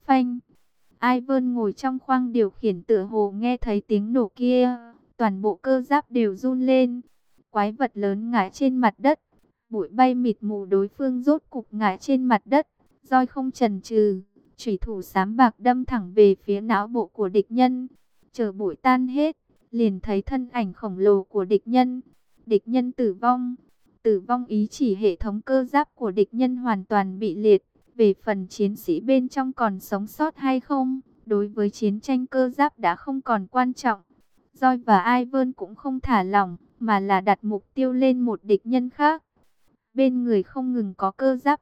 phanh. Ivan ngồi trong khoang điều khiển tựa hồ nghe thấy tiếng nổ kia, toàn bộ cơ giáp đều run lên. Quái vật lớn ngã trên mặt đất, bụi bay mịt mù, đối phương rốt cục ngã trên mặt đất. Roi không chần chừ, chủy thủ xám bạc đâm thẳng về phía não bộ của địch nhân. Chờ bụi tan hết, liền thấy thân ảnh khổng lồ của địch nhân. Địch nhân tử vong. Tử vong ý chỉ hệ thống cơ giáp của địch nhân hoàn toàn bị liệt. Về phần chiến sĩ bên trong còn sống sót hay không, đối với chiến tranh cơ giáp đã không còn quan trọng. Roi và Ivan cũng không thả lỏng, mà là đặt mục tiêu lên một địch nhân khác. Bên người không ngừng có cơ giáp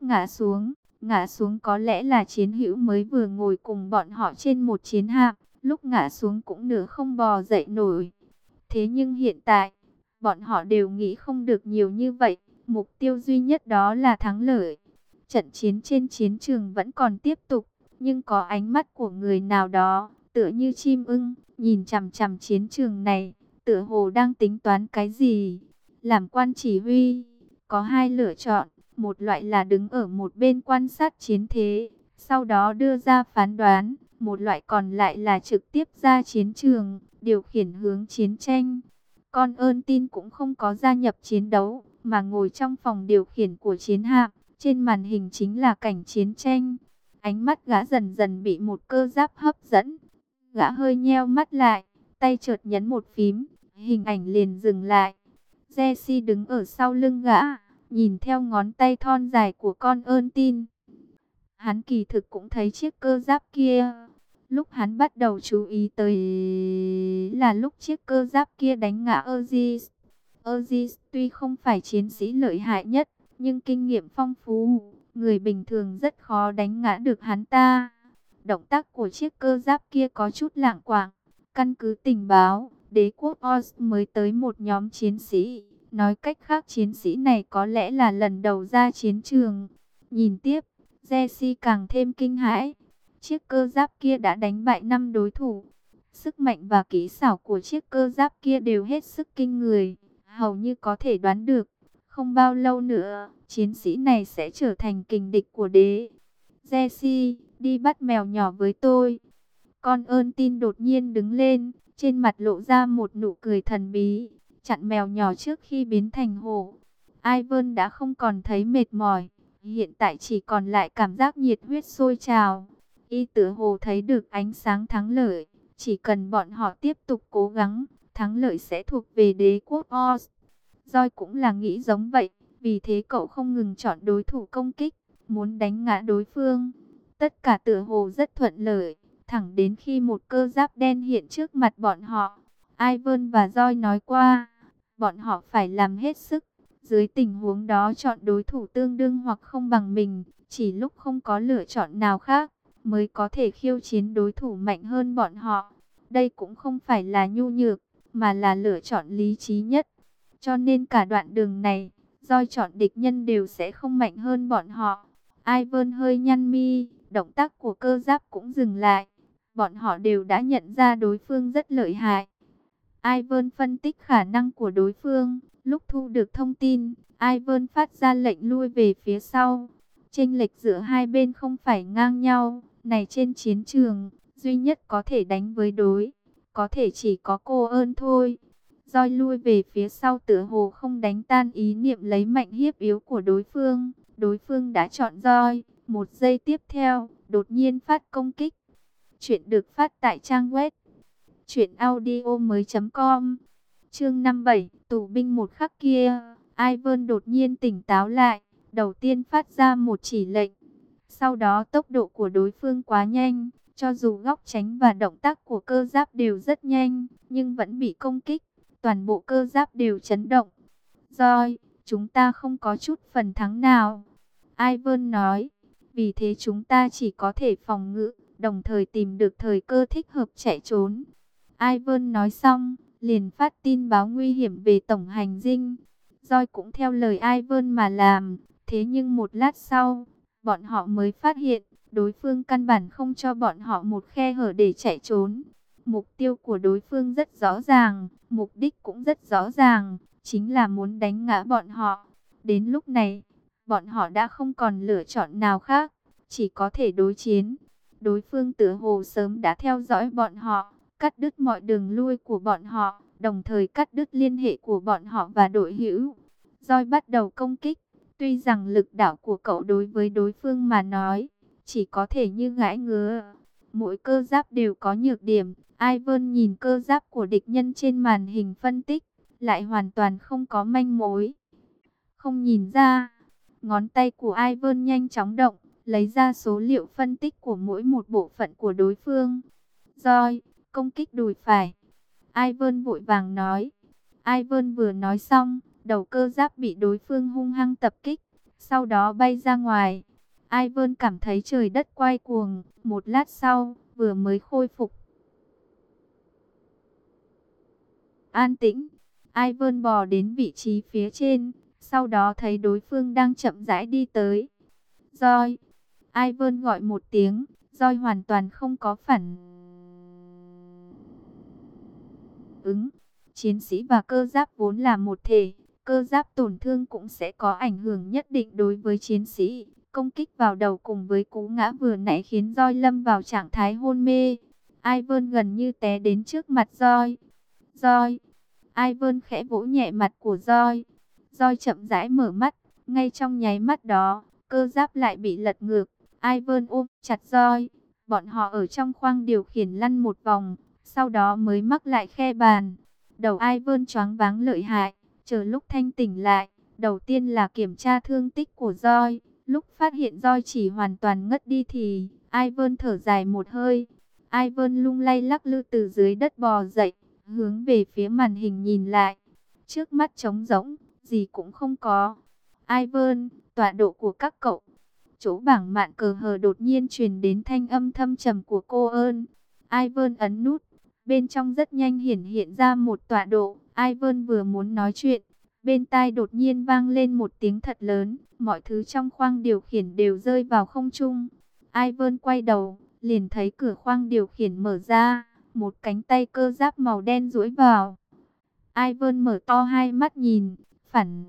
ngã xuống có lẽ là chiến hữu mới vừa ngồi cùng bọn họ trên một chiến hạm, lúc ngã xuống cũng nửa không bò dậy nổi. Thế nhưng hiện tại, bọn họ đều nghĩ không được nhiều như vậy, mục tiêu duy nhất đó là thắng lợi. Trận chiến trên chiến trường vẫn còn tiếp tục, nhưng có ánh mắt của người nào đó, tựa như chim ưng, nhìn chằm chằm chiến trường này, tựa hồ đang tính toán cái gì. Làm quan chỉ huy, có hai lựa chọn, một loại là đứng ở một bên quan sát chiến thế, sau đó đưa ra phán đoán, một loại còn lại là trực tiếp ra chiến trường, điều khiển hướng chiến tranh. Con ơn tin cũng không có gia nhập chiến đấu, mà ngồi trong phòng điều khiển của chiến hạm, trên màn hình chính là cảnh chiến tranh. Ánh mắt gã dần dần bị một cơ giáp hấp dẫn. Gã hơi nheo mắt lại, tay chợt nhấn một phím, hình ảnh liền dừng lại. Jesse đứng ở sau lưng gã, nhìn theo ngón tay thon dài của con ơn tin. Hắn kỳ thực cũng thấy chiếc cơ giáp kia. Lúc hắn bắt đầu chú ý tới là lúc chiếc cơ giáp kia đánh ngã Aegis. Aegis tuy không phải chiến sĩ lợi hại nhất, nhưng kinh nghiệm phong phú, người bình thường rất khó đánh ngã được hắn ta. Động tác của chiếc cơ giáp kia có chút lạng quạng. Căn cứ tình báo, đế quốc Oz mới tới một nhóm chiến sĩ. Nói cách khác, chiến sĩ này có lẽ là lần đầu ra chiến trường. Nhìn tiếp, Jesse càng thêm kinh hãi. Chiếc cơ giáp kia đã đánh bại 5 đối thủ. Sức mạnh và kỹ xảo của chiếc cơ giáp kia đều hết sức kinh người. Hầu như có thể đoán được, không bao lâu nữa, chiến sĩ này sẽ trở thành kình địch của đế. Jesse, đi bắt mèo nhỏ với tôi. Con ơn tin đột nhiên đứng lên, trên mặt lộ ra một nụ cười thần bí, chặn mèo nhỏ trước khi biến thành hổ. Ivan đã không còn thấy mệt mỏi, hiện tại chỉ còn lại cảm giác nhiệt huyết sôi trào. Y tựa hồ thấy được ánh sáng thắng lợi, chỉ cần bọn họ tiếp tục cố gắng, thắng lợi sẽ thuộc về đế quốc Oz. Roi cũng là nghĩ giống vậy, vì thế cậu không ngừng chọn đối thủ công kích, muốn đánh ngã đối phương. Tất cả tựa hồ rất thuận lợi, thẳng đến khi một cơ giáp đen hiện trước mặt bọn họ. Ivan và Roi nói qua, bọn họ phải làm hết sức, dưới tình huống đó chọn đối thủ tương đương hoặc không bằng mình, chỉ lúc không có lựa chọn nào khác, mới có thể khiêu chiến đối thủ mạnh hơn bọn họ. Đây cũng không phải là nhu nhược, mà là lựa chọn lý trí nhất. Cho nên cả đoạn đường này, Roi chọn địch nhân đều sẽ không mạnh hơn bọn họ. Ivan hơi nhăn mi, động tác của cơ giáp cũng dừng lại. Bọn họ đều đã nhận ra đối phương rất lợi hại. Ivan phân tích khả năng của đối phương. Lúc thu được thông tin, Ivan phát ra lệnh lui về phía sau. Chênh lệch giữa hai bên không phải ngang nhau. Này trên chiến trường, duy nhất có thể đánh với đối, có thể chỉ có cô ơn thôi. Roi lui về phía sau tựa hồ không đánh tan ý niệm lấy mạnh hiếp yếu của đối phương. Đối phương đã chọn Roi. Một giây tiếp theo, đột nhiên phát công kích. Chuyện được phát tại trang web truyệnaudiomoi.com. Chương 57, tù binh một khắc kia, Ivan đột nhiên tỉnh táo lại, đầu tiên phát ra một chỉ lệnh. Sau đó tốc độ của đối phương quá nhanh, cho dù góc tránh và động tác của cơ giáp đều rất nhanh, nhưng vẫn bị công kích, toàn bộ cơ giáp đều chấn động. Roi, chúng ta không có chút phần thắng nào, Ivan nói, vì thế chúng ta chỉ có thể phòng ngự, đồng thời tìm được thời cơ thích hợp chạy trốn. Ivan nói xong, liền phát tin báo nguy hiểm về tổng hành dinh. Roi cũng theo lời Ivan mà làm, thế nhưng một lát sau, bọn họ mới phát hiện, đối phương căn bản không cho bọn họ một khe hở để chạy trốn. Mục tiêu của đối phương rất rõ ràng, mục đích cũng rất rõ ràng, chính là muốn đánh ngã bọn họ. Đến lúc này, bọn họ đã không còn lựa chọn nào khác, chỉ có thể đối chiến. Đối phương tựa hồ sớm đã theo dõi bọn họ, cắt đứt mọi đường lui của bọn họ, đồng thời cắt đứt liên hệ của bọn họ và đội hữu. Roi bắt đầu công kích, tuy rằng lực đạo của cậu đối với đối phương mà nói, chỉ có thể như gãi ngứa. Mỗi cơ giáp đều có nhược điểm, Ivan nhìn cơ giáp của địch nhân trên màn hình phân tích, lại hoàn toàn không có manh mối. Không nhìn ra, ngón tay của Ivan nhanh chóng động, lấy ra số liệu phân tích của mỗi một bộ phận của đối phương. Roi, công kích đùi phải. Ivan vội vàng nói. Ivan vừa nói xong, đầu cơ giáp bị đối phương hung hăng tập kích, sau đó bay ra ngoài. Ivan cảm thấy trời đất quay cuồng, một lát sau, vừa mới khôi phục an tĩnh. Ivan bò đến vị trí phía trên, sau đó thấy đối phương đang chậm rãi đi tới. Roi. Ivan gọi một tiếng, Roi hoàn toàn không có phản ứng. Chiến sĩ và cơ giáp vốn là một thể, cơ giáp tổn thương cũng sẽ có ảnh hưởng nhất định đối với chiến sĩ. Công kích vào đầu cùng với cú ngã vừa nãy khiến Roi lâm vào trạng thái hôn mê. Ivan gần như té đến trước mặt Roi. Roi. Ivan khẽ vỗ nhẹ mặt của Roi. Roi chậm rãi mở mắt, ngay trong nháy mắt đó, cơ giáp lại bị lật ngược. Ivan ôm chặt Roi. Bọn họ ở trong khoang điều khiển lăn một vòng, sau đó mới mắc lại khe bàn. Đầu Ivan choáng váng lợi hại, chờ lúc thanh tỉnh lại, đầu tiên là kiểm tra thương tích của Roi. Lúc phát hiện Roi chỉ hoàn toàn ngất đi thì Ivan thở dài một hơi. Ivan lung lay lắc lư từ dưới đất bò dậy, hướng về phía màn hình nhìn lại. Trước mắt trống rỗng, gì cũng không có. Ivan, tọa độ của các cậu. Chỗ bảng mạn cờ hờ đột nhiên truyền đến thanh âm thâm trầm của cô ơn. Ivan ấn nút. Bên trong rất nhanh hiện ra một tọa độ. Ivan vừa muốn nói chuyện, bên tai đột nhiên vang lên một tiếng thật lớn. Mọi thứ trong khoang điều khiển đều rơi vào không trung. Ivan quay đầu, liền thấy cửa khoang điều khiển mở ra. Một cánh tay cơ giáp màu đen duỗi vào. Ivan mở to hai mắt nhìn, phản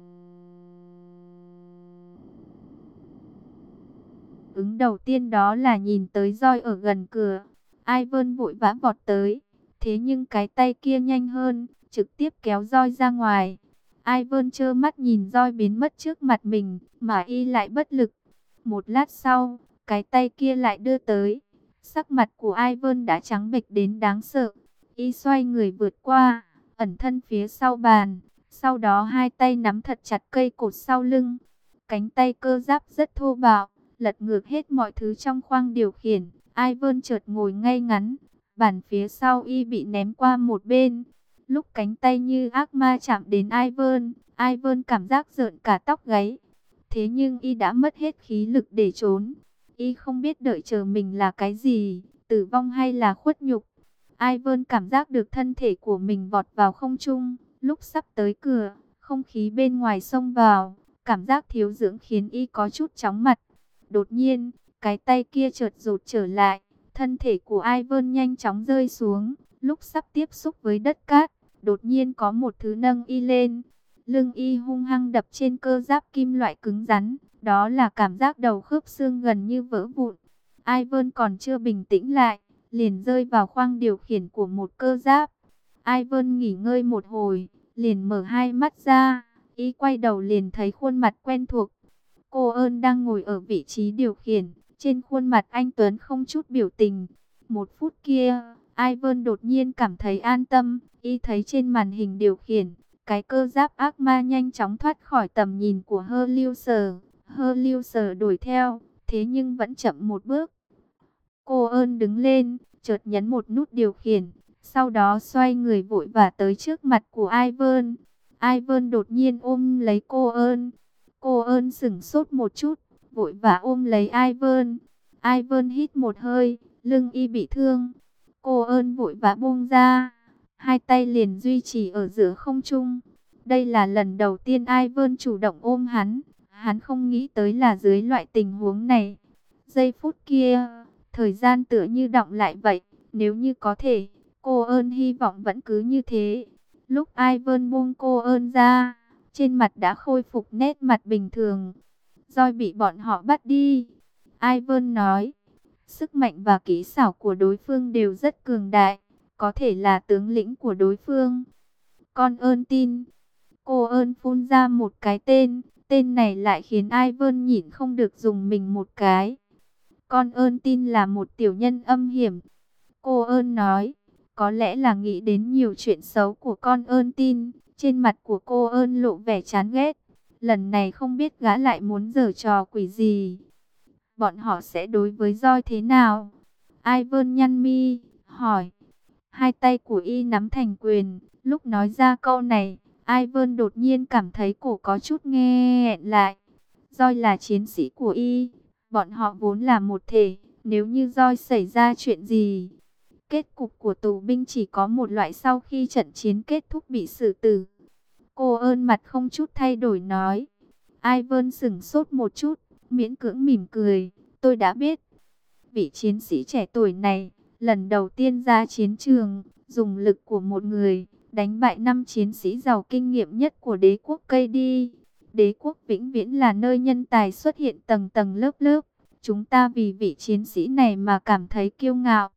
ứng đầu tiên đó là nhìn tới Roi ở gần cửa. Ivan vội vã vọt tới. Thế nhưng cái tay kia nhanh hơn, trực tiếp kéo Roi ra ngoài. Ivan trơ mắt nhìn Roi biến mất trước mặt mình, mà y lại bất lực. Một lát sau, cái tay kia lại đưa tới. Sắc mặt của Ivan đã trắng bệch đến đáng sợ. Y xoay người vượt qua, ẩn thân phía sau bàn. Sau đó hai tay nắm thật chặt cây cột sau lưng. Cánh tay cơ giáp rất thô bạo, lật ngược hết mọi thứ trong khoang điều khiển. Ivan chợt ngồi ngay ngắn. Bàn phía sau y bị ném qua một bên. Lúc cánh tay như ác ma chạm đến Ivan, Ivan cảm giác rợn cả tóc gáy. Thế nhưng y đã mất hết khí lực để trốn. Y không biết đợi chờ mình là cái gì, tử vong hay là khuất nhục. Ivan cảm giác được thân thể của mình vọt vào không trung. Lúc sắp tới cửa, không khí bên ngoài xông vào. Cảm giác thiếu dưỡng khiến y có chút chóng mặt. Đột nhiên, cái tay kia chợt rụt trở lại. Thân thể của Ivan nhanh chóng rơi xuống. Lúc sắp tiếp xúc với đất cát, đột nhiên có một thứ nâng y lên. Lưng y hung hăng đập trên cơ giáp kim loại cứng rắn. Đó là cảm giác đầu khớp xương gần như vỡ vụn. Ivan còn chưa bình tĩnh lại, liền rơi vào khoang điều khiển của một cơ giáp. Ivan nghỉ ngơi một hồi, liền mở hai mắt ra. Y quay đầu liền thấy khuôn mặt quen thuộc. Cô ơn đang ngồi ở vị trí điều khiển. Trên khuôn mặt anh Tuấn không chút biểu tình. Một phút kia, Ivan đột nhiên cảm thấy an tâm. Y thấy trên màn hình điều khiển, cái cơ giáp ác ma nhanh chóng thoát khỏi tầm nhìn của Hurleuser. Hurleuser đuổi theo, thế nhưng vẫn chậm một bước. Cô ơn đứng lên, chợt nhấn một nút điều khiển. Sau đó xoay người vội vã tới trước mặt của Ivan. Ivan đột nhiên ôm lấy cô ơn. Cô ơn sửng sốt một chút, vội vã ôm lấy Ivan. Ivan hít một hơi, lưng y bị thương. Cô ơn vội vã buông ra. Hai tay liền duy trì ở giữa không trung. Đây là lần đầu tiên Ivan chủ động ôm hắn. Hắn không nghĩ tới là dưới loại tình huống này. Giây phút kia, thời gian tựa như đọng lại vậy. Nếu như có thể, cô ơn hy vọng vẫn cứ như thế. Lúc Ivan buông cô ơn ra, trên mặt đã khôi phục nét mặt bình thường. Roi bị bọn họ bắt đi. Ivan nói. Sức mạnh và kỹ xảo của đối phương đều rất cường đại, có thể là tướng lĩnh của đối phương. Con ơn tin. Cô ơn phun ra một cái tên này lại khiến Ivan nhịn không được dùng mình một cái. Con ơn tin là một tiểu nhân âm hiểm. Cô ơn nói, có lẽ là nghĩ đến nhiều chuyện xấu của con ơn tin. Trên mặt của cô ơn lộ vẻ chán ghét. Lần này không biết gã lại muốn giở trò quỷ gì. Bọn họ sẽ đối với roi thế nào? Ivan nhăn mi, hỏi. Hai tay của y nắm thành quyền. Lúc nói ra câu này, Ivan đột nhiên cảm thấy cổ có chút nghẹn lại. Roi là chiến sĩ của y. Bọn họ vốn là một thể. Nếu như roi xảy ra chuyện gì, kết cục của tù binh chỉ có một loại, sau khi trận chiến kết thúc bị xử tử. Cô ơn mặt không chút thay đổi nói. Ivan sững sốt một chút, miễn cưỡng mỉm cười. Tôi đã biết. Vị chiến sĩ trẻ tuổi này, lần đầu tiên ra chiến trường, dùng lực của một người, đánh bại 5 chiến sĩ giàu kinh nghiệm nhất của đế quốc cây đi. Đế quốc vĩnh viễn là nơi nhân tài xuất hiện tầng tầng lớp lớp. Chúng ta vì vị chiến sĩ này mà cảm thấy kiêu ngạo.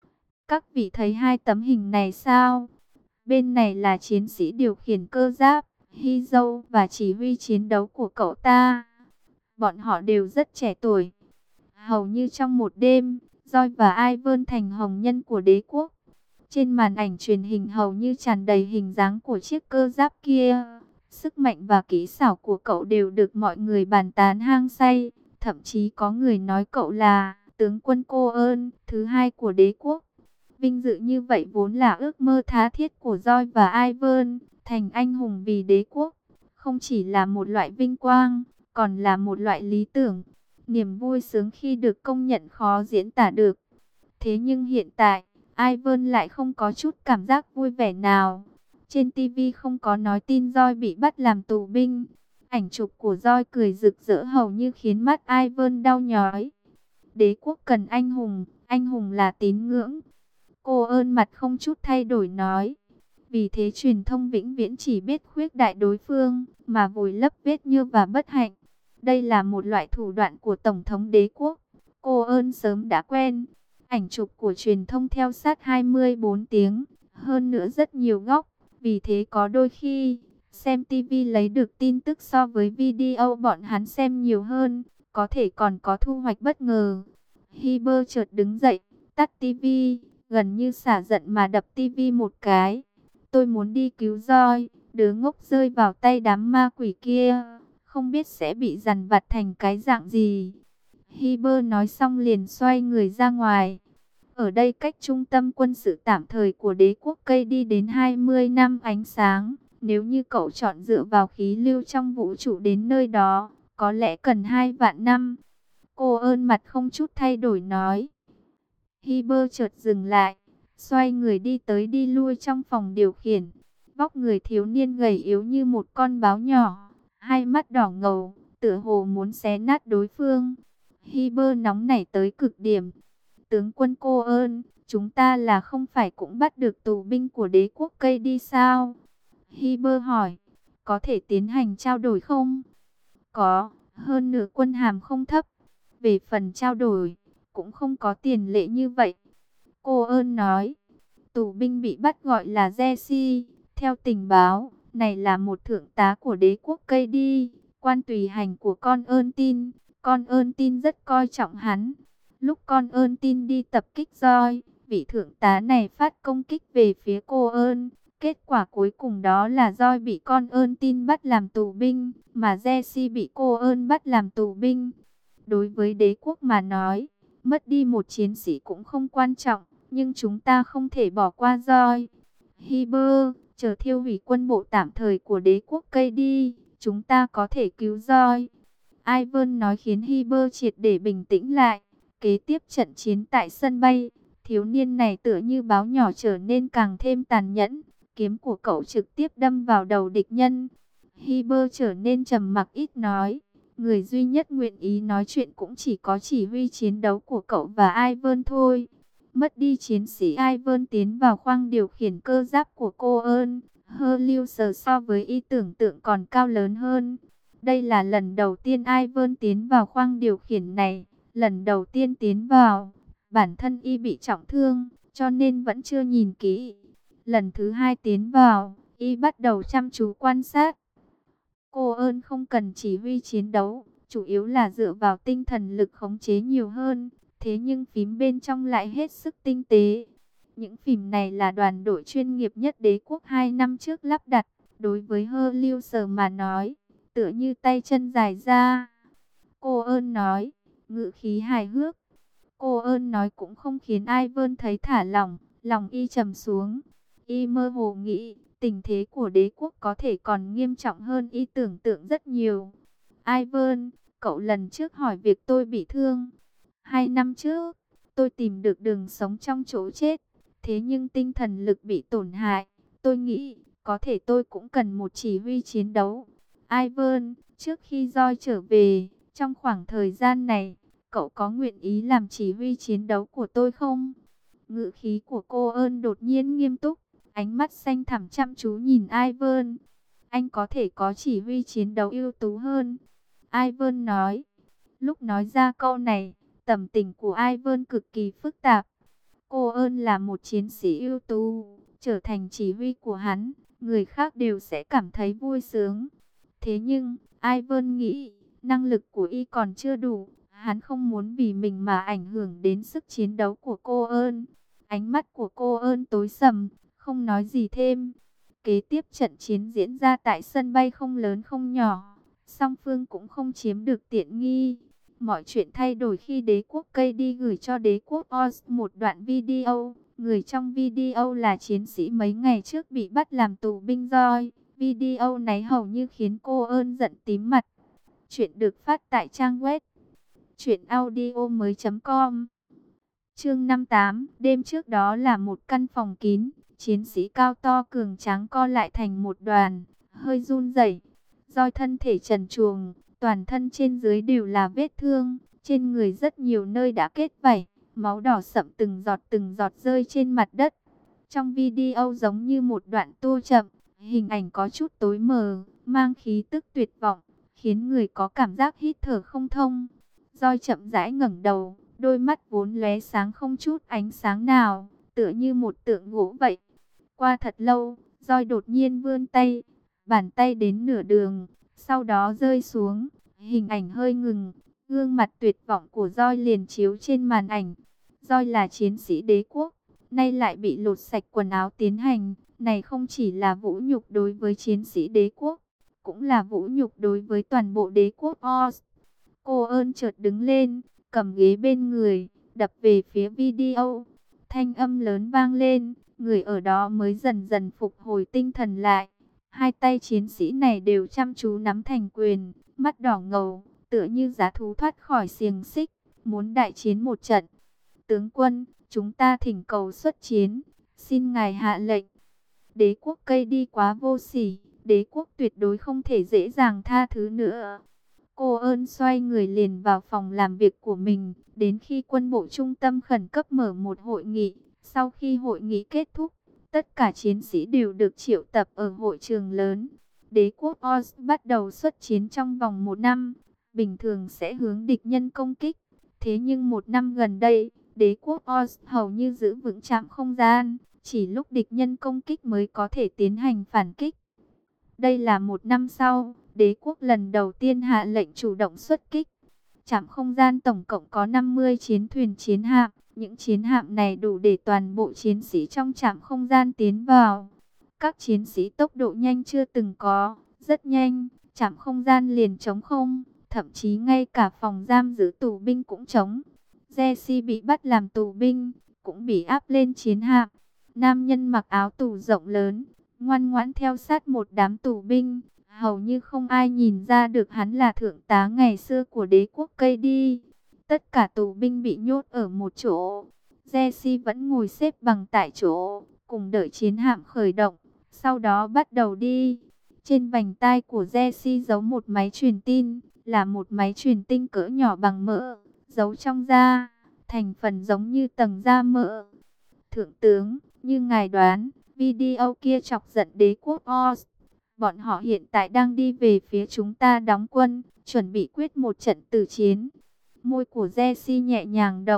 Các vị thấy hai tấm hình này sao? Bên này là chiến sĩ điều khiển cơ giáp, hy dâu và chỉ huy chiến đấu của cậu ta. Bọn họ đều rất trẻ tuổi. Hầu như trong một đêm, Joy và Ivan thành hồng nhân của đế quốc. Trên màn ảnh truyền hình hầu như tràn đầy hình dáng của chiếc cơ giáp kia. Sức mạnh và kỹ xảo của cậu đều được mọi người bàn tán hăng say. Thậm chí có người nói cậu là tướng quân cô ơn thứ hai của đế quốc. Vinh dự như vậy vốn là ước mơ tha thiết của Joy và Ivan. Thành anh hùng vì đế quốc, không chỉ là một loại vinh quang, còn là một loại lý tưởng. Niềm vui sướng khi được công nhận khó diễn tả được. Thế nhưng hiện tại, Ivan lại không có chút cảm giác vui vẻ nào. Trên TV không có nói tin Joy bị bắt làm tù binh. Ảnh chụp của Joy cười rực rỡ hầu như khiến mắt Ivan đau nhói. Đế quốc cần anh hùng là tín ngưỡng. Cô ơn mặt không chút thay đổi nói. Vì thế truyền thông vĩnh viễn chỉ biết khuếch đại đối phương, mà vùi lấp vết nhơ và bất hạnh. Đây là một loại thủ đoạn của Tổng thống đế quốc. Cô ơn sớm đã quen. Ảnh chụp của truyền thông theo sát 24 tiếng, hơn nữa rất nhiều góc. Vì thế có đôi khi, xem TV lấy được tin tức so với video bọn hắn xem nhiều hơn, có thể còn có thu hoạch bất ngờ. Hiber chợt đứng dậy, tắt TV, gần như xả giận mà đập TV một cái. Tôi muốn đi cứu Joy, đứa ngốc rơi vào tay đám ma quỷ kia, không biết sẽ bị dằn vặt thành cái dạng gì. Hiber nói xong liền xoay người ra ngoài. Ở đây cách trung tâm quân sự tạm thời của đế quốc cây đi đến 20 năm ánh sáng. Nếu như cậu chọn dựa vào khí lưu trong vũ trụ đến nơi đó, có lẽ cần 2 vạn năm. Cô ơn mặt không chút thay đổi nói. Hiber chợt dừng lại, xoay người đi tới đi lui trong phòng điều khiển. Vóc người thiếu niên gầy yếu như một con báo nhỏ, hai mắt đỏ ngầu, tựa hồ muốn xé nát đối phương. Hiber nóng nảy tới cực điểm. Tướng quân cô ơn, chúng ta là không phải cũng bắt được tù binh của đế quốc cây đi sao? Hiber hỏi, có thể tiến hành trao đổi không? Có, hơn nữa quân hàm không thấp. Về phần trao đổi, cũng không có tiền lệ như vậy. Cô ơn nói, tù binh bị bắt gọi là Jesse. Theo tình báo, này là một thượng tá của đế quốc cây đi, quan tùy hành của con ơn tin. Con ơn tin rất coi trọng hắn. Lúc con ơn tin đi tập kích Joy, vị thượng tá này phát công kích về phía cô ơn. Kết quả cuối cùng đó là Joy bị con ơn tin bắt làm tù binh, mà Jesse bị cô ơn bắt làm tù binh. Đối với đế quốc mà nói, mất đi một chiến sĩ cũng không quan trọng, nhưng chúng ta không thể bỏ qua Joy. Hiber, chờ thiêu hủy quân bộ tạm thời của đế quốc cây đi, chúng ta có thể cứu Joy. Ivan nói khiến Hiber triệt để bình tĩnh lại. Kế tiếp trận chiến tại sân bay, thiếu niên này tựa như báo nhỏ trở nên càng thêm tàn nhẫn. Kiếm của cậu trực tiếp đâm vào đầu địch nhân. Hiber trở nên trầm mặc ít nói. Người duy nhất nguyện ý nói chuyện cũng chỉ có chỉ huy chiến đấu của cậu và Ivan thôi. Mất đi chiến sĩ, Ivan tiến vào khoang điều khiển cơ giáp của cô ơn. Hurlius so với y tưởng tượng còn cao lớn hơn. Đây là lần đầu tiên Ivan tiến vào khoang điều khiển này. Lần đầu tiên tiến vào, Bản thân y bị trọng thương, cho nên vẫn chưa nhìn kỹ. Lần thứ hai tiến vào, y bắt đầu chăm chú quan sát. Cô ơn không cần chỉ huy chiến đấu, chủ yếu là dựa vào tinh thần lực khống chế nhiều hơn. Thế nhưng phím bên trong lại hết sức tinh tế. Những phím này là đoàn đội chuyên nghiệp nhất đế quốc 2 năm trước lắp đặt. Đối với Hơ Lưu Sở mà nói, tựa như tay chân dài ra. Cô ơn nói, ngữ khí hài hước. Cô ơn nói cũng không khiến Ivan thấy thả lỏng, lòng y trầm xuống. Y mơ hồ nghĩ, tình thế của đế quốc có thể còn nghiêm trọng hơn y tưởng tượng rất nhiều. Ivan, cậu lần trước hỏi việc tôi bị thương. 2 năm trước, tôi tìm được đường sống trong chỗ chết. Thế nhưng tinh thần lực bị tổn hại. Tôi nghĩ, có thể tôi cũng cần một chỉ huy chiến đấu. Ivan, trước khi Joy trở về, trong khoảng thời gian này, cậu có nguyện ý làm chỉ huy chiến đấu của tôi không? Ngữ khí của cô ơn đột nhiên nghiêm túc, ánh mắt xanh thẳm chăm chú nhìn Ivan. Anh có thể có chỉ huy chiến đấu ưu tú hơn. Ivan nói. Lúc nói ra câu này, tâm tình của Ivan cực kỳ phức tạp. Cô ơn là một chiến sĩ ưu tú, trở thành chỉ huy của hắn, người khác đều sẽ cảm thấy vui sướng. Thế nhưng, Ivan nghĩ, năng lực của y còn chưa đủ, hắn không muốn vì mình mà ảnh hưởng đến sức chiến đấu của cô ơn. Ánh mắt của cô ơn tối sầm, không nói gì thêm. Kế tiếp trận chiến diễn ra tại sân bay không lớn không nhỏ, song phương cũng không chiếm được tiện nghi. Mọi chuyện thay đổi khi đế quốc cây đi gửi cho đế quốc Oz một đoạn video. Người trong video là chiến sĩ mấy ngày trước bị bắt làm tù binh roi. Video này hầu như khiến cô ơn giận tím mặt. Chuyện được phát tại trang web truyệnaudiomoi.com. Chương 58, đêm trước đó là một căn phòng kín, chiến sĩ cao to cường tráng co lại thành một đoàn, hơi run rẩy. Roi thân thể trần truồng, toàn thân trên dưới đều là vết thương, trên người rất nhiều nơi đã kết vảy, máu đỏ sậm từng giọt rơi trên mặt đất. Trong video giống như một đoạn tua chậm, hình ảnh có chút tối mờ, mang khí tức tuyệt vọng, khiến người có cảm giác hít thở không thông. Roi chậm rãi ngẩng đầu, đôi mắt vốn lóe sáng không chút ánh sáng nào, tựa như một tượng gỗ vậy. Qua thật lâu, Roi đột nhiên vươn tay, bàn tay đến nửa đường, sau đó rơi xuống, hình ảnh hơi ngừng, gương mặt tuyệt vọng của Roi liền chiếu trên màn ảnh. Roi là chiến sĩ đế quốc, nay lại bị lột sạch quần áo tiến hành, này không chỉ là vũ nhục đối với chiến sĩ đế quốc, cũng là vũ nhục đối với toàn bộ đế quốc Oz. Cô ơn chợt đứng lên, cầm ghế bên người, đập về phía video. Thanh âm lớn vang lên, người ở đó mới dần dần phục hồi tinh thần lại. Hai tay chiến sĩ này đều chăm chú nắm thành quyền, mắt đỏ ngầu, tựa như dã thú thoát khỏi xiềng xích, muốn đại chiến một trận. Tướng quân, chúng ta thỉnh cầu xuất chiến, xin ngài hạ lệnh. Đế quốc cây đi quá vô sỉ, đế quốc tuyệt đối không thể dễ dàng tha thứ nữa. Cô ơn xoay người liền vào phòng làm việc của mình, đến khi quân bộ trung tâm khẩn cấp mở một hội nghị. Sau khi hội nghị kết thúc, tất cả chiến sĩ đều được triệu tập ở hội trường lớn. Đế quốc Oz bắt đầu xuất chiến trong vòng 1 năm, bình thường sẽ hướng địch nhân công kích. Thế nhưng 1 năm gần đây, đế quốc Oz hầu như giữ vững trạm không gian, chỉ lúc địch nhân công kích mới có thể tiến hành phản kích. Đây là 1 năm sau, đế quốc lần đầu tiên hạ lệnh chủ động xuất kích. Trạm không gian tổng cộng có 50 chiến thuyền chiến hạm. Những chiến hạm này đủ để toàn bộ chiến sĩ trong trạm không gian tiến vào. Các chiến sĩ tốc độ nhanh chưa từng có, rất nhanh, trạm không gian liền trống không. Thậm chí ngay cả phòng giam giữ tù binh cũng trống. Jesse bị bắt làm tù binh, cũng bị áp lên chiến hạm. Nam nhân mặc áo tù rộng lớn, ngoan ngoãn theo sát một đám tù binh. Hầu như không ai nhìn ra được hắn là thượng tá ngày xưa của đế quốc cây đi. Tất cả tù binh bị nhốt ở một chỗ. Jesse vẫn ngồi xếp bằng tại chỗ, cùng đợi chiến hạm khởi động. Sau đó bắt đầu đi. Trên vành tai của Jesse giấu một máy truyền tin, là một máy truyền tinh cỡ nhỏ bằng mỡ, giấu trong da, thành phần giống như tầng da mỡ. Thượng tướng, như ngài đoán, video kia chọc giận đế quốc Oz. Bọn họ hiện tại đang đi về phía chúng ta đóng quân, chuẩn bị quyết một trận tử chiến. Môi của Jesse nhẹ nhàng động,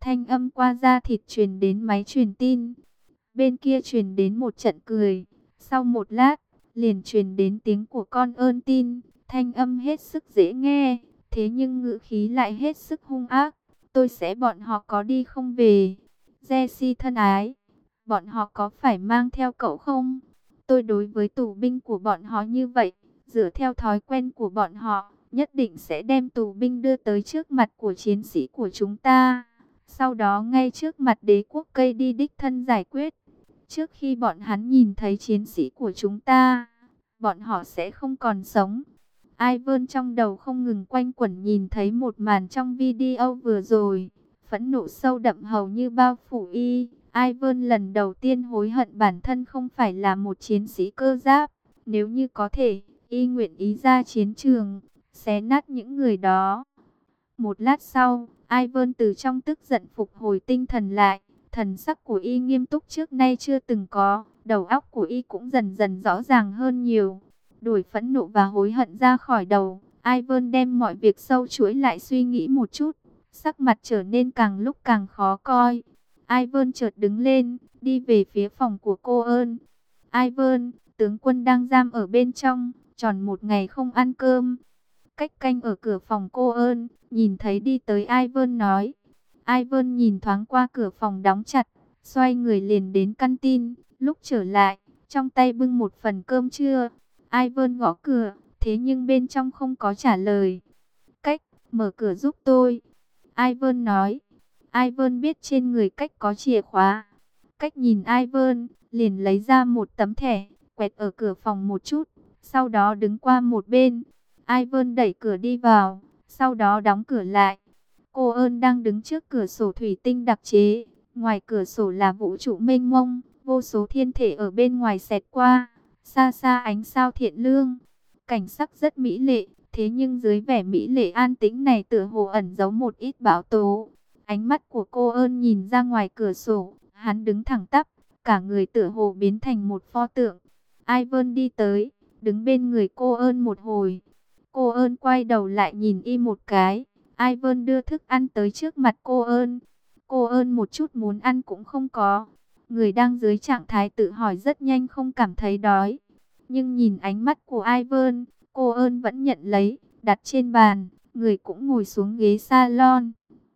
Thanh âm qua da thịt truyền đến máy truyền tin. Bên kia truyền đến một trận cười. Sau một lát, liền truyền đến tiếng của con ơn tin. Thanh âm hết sức dễ nghe, thế nhưng ngữ khí lại hết sức hung ác. Tôi sẽ bọn họ có đi không về. Jessie thân ái, bọn họ có phải mang theo cậu không? Tôi đối với tù binh của bọn họ như vậy, dựa theo thói quen của bọn họ, nhất định sẽ đem tù binh đưa tới trước mặt của chiến sĩ của chúng ta. Sau đó ngay trước mặt đế quốc cây đi đích thân giải quyết. Trước khi bọn hắn nhìn thấy chiến sĩ của chúng ta, bọn họ sẽ không còn sống. Ivan trong đầu không ngừng quanh quẩn nhìn thấy một màn trong video vừa rồi. Phẫn nộ sâu đậm hầu như bao phủ y. Ivan lần đầu tiên hối hận bản thân không phải là một chiến sĩ cơ giáp. Nếu như có thể, y nguyện ý ra chiến trường, xé nát những người đó. Một lát sau, Ivan từ trong tức giận phục hồi tinh thần lại. Thần sắc của y nghiêm túc trước nay chưa từng có. Đầu óc của y cũng dần dần rõ ràng hơn nhiều. Đuổi phẫn nộ và hối hận ra khỏi đầu, Ivan đem mọi việc sâu chuỗi lại suy nghĩ một chút. Sắc mặt trở nên càng lúc càng khó coi. Ivan chợt đứng lên, đi về phía phòng của cô ơn. Ivan, tướng quân đang giam ở bên trong, tròn một ngày không ăn cơm. Cách canh ở cửa phòng cô ơn, nhìn thấy đi tới Ivan nói. Ivan nhìn thoáng qua cửa phòng đóng chặt, xoay người liền đến căn tin. Lúc trở lại, trong tay bưng một phần cơm trưa. Ivan gõ cửa, thế nhưng bên trong không có trả lời. Cách, mở cửa giúp tôi. Ivan nói. Ivan biết trên người Cách có chìa khóa. Cách nhìn Ivan, liền lấy ra một tấm thẻ, quẹt ở cửa phòng một chút, sau đó đứng qua một bên. Ivan đẩy cửa đi vào, sau đó đóng cửa lại. Cô ơn đang đứng trước cửa sổ thủy tinh đặc chế. Ngoài cửa sổ là vũ trụ mênh mông, vô số thiên thể ở bên ngoài xẹt qua. Xa xa ánh sao thiện lương, cảnh sắc rất mỹ lệ, thế nhưng dưới vẻ mỹ lệ an tĩnh này tựa hồ ẩn giấu một ít bão tố. Ánh mắt của cô ơn nhìn ra ngoài cửa sổ, hắn đứng thẳng tắp, cả người tựa hồ biến thành một pho tượng. Ivan đi tới, đứng bên người cô ơn một hồi. Cô ơn quay đầu lại nhìn y một cái. Ivan đưa thức ăn tới trước mặt cô ơn. Cô ơn một chút muốn ăn cũng không có. Người đang dưới trạng thái tự hỏi rất nhanh không cảm thấy đói. Nhưng nhìn ánh mắt của Ivan, cô ơn vẫn nhận lấy, đặt trên bàn, người cũng ngồi xuống ghế salon.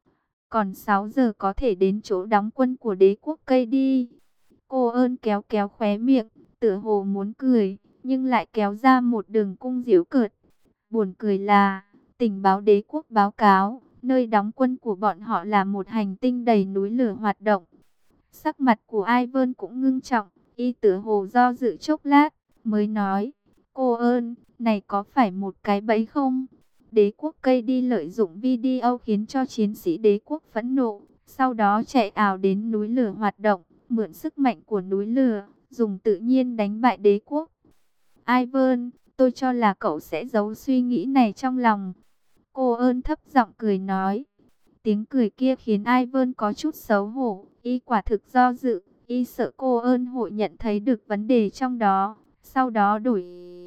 Còn 6 giờ có thể đến chỗ đóng quân của đế quốc cây đi. Cô ơn kéo kéo khóe miệng, tựa hồ muốn cười, nhưng lại kéo ra một đường cung giễu cợt. Buồn cười là, tình báo đế quốc báo cáo, nơi đóng quân của bọn họ là một hành tinh đầy núi lửa hoạt động. Sắc mặt của Ivan cũng ngưng trọng, y tựa hồ do dự chốc lát, mới nói, cô ơn, này có phải một cái bẫy không? Đế quốc cây đi lợi dụng video khiến cho chiến sĩ đế quốc phẫn nộ, sau đó chạy ảo đến núi lửa hoạt động, mượn sức mạnh của núi lửa, dùng tự nhiên đánh bại đế quốc. Ivan, tôi cho là cậu sẽ giấu suy nghĩ này trong lòng. Cô ơn thấp giọng cười nói. Tiếng cười kia khiến Ivan có chút xấu hổ. Y quả thực do dự. Y sợ cô ơn hội nhận thấy được vấn đề trong đó. Sau đó đổi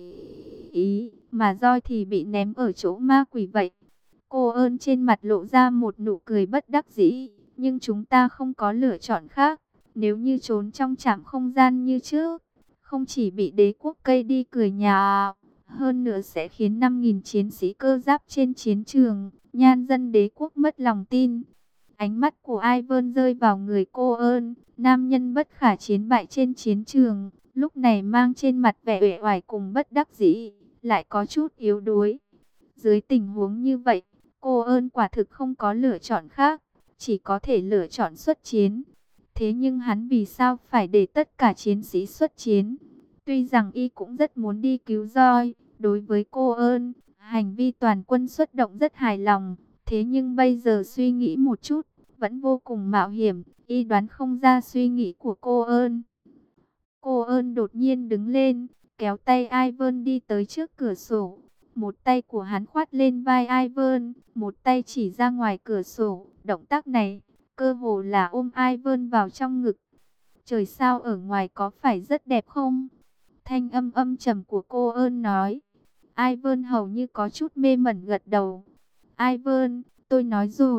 ý. Mà roi thì bị ném ở chỗ ma quỷ vậy. Cô ơn trên mặt lộ ra một nụ cười bất đắc dĩ. Nhưng chúng ta không có lựa chọn khác. Nếu như trốn trong trạm không gian như trước, không chỉ bị đế quốc cây đi cười nhạo, hơn nữa sẽ khiến 5.000 chiến sĩ cơ giáp trên chiến trường, nhan dân đế quốc mất lòng tin. Ánh mắt của Ivan rơi vào người cô ơn, nam nhân bất khả chiến bại trên chiến trường, lúc này mang trên mặt vẻ uể oải cùng bất đắc dĩ, lại có chút yếu đuối. Dưới tình huống như vậy, cô ơn quả thực không có lựa chọn khác, chỉ có thể lựa chọn xuất chiến. Thế nhưng hắn vì sao phải để tất cả chiến sĩ xuất chiến? Tuy rằng y cũng rất muốn đi cứu roi, đối với cô ơn, hành vi toàn quân xuất động rất hài lòng. Thế nhưng bây giờ suy nghĩ một chút, vẫn vô cùng mạo hiểm, y đoán không ra suy nghĩ của cô ơn. Cô ơn đột nhiên đứng lên, kéo tay Ivan đi tới trước cửa sổ. Một tay của hắn khoát lên vai Ivan, một tay chỉ ra ngoài cửa sổ. Động tác này, cơ hồ là ôm Ivan vào trong ngực. Trời sao ở ngoài có phải rất đẹp không? Thanh âm âm trầm của cô ơn nói. Ivan hầu như có chút mê mẩn gật đầu. Ivan, tôi nói rồi,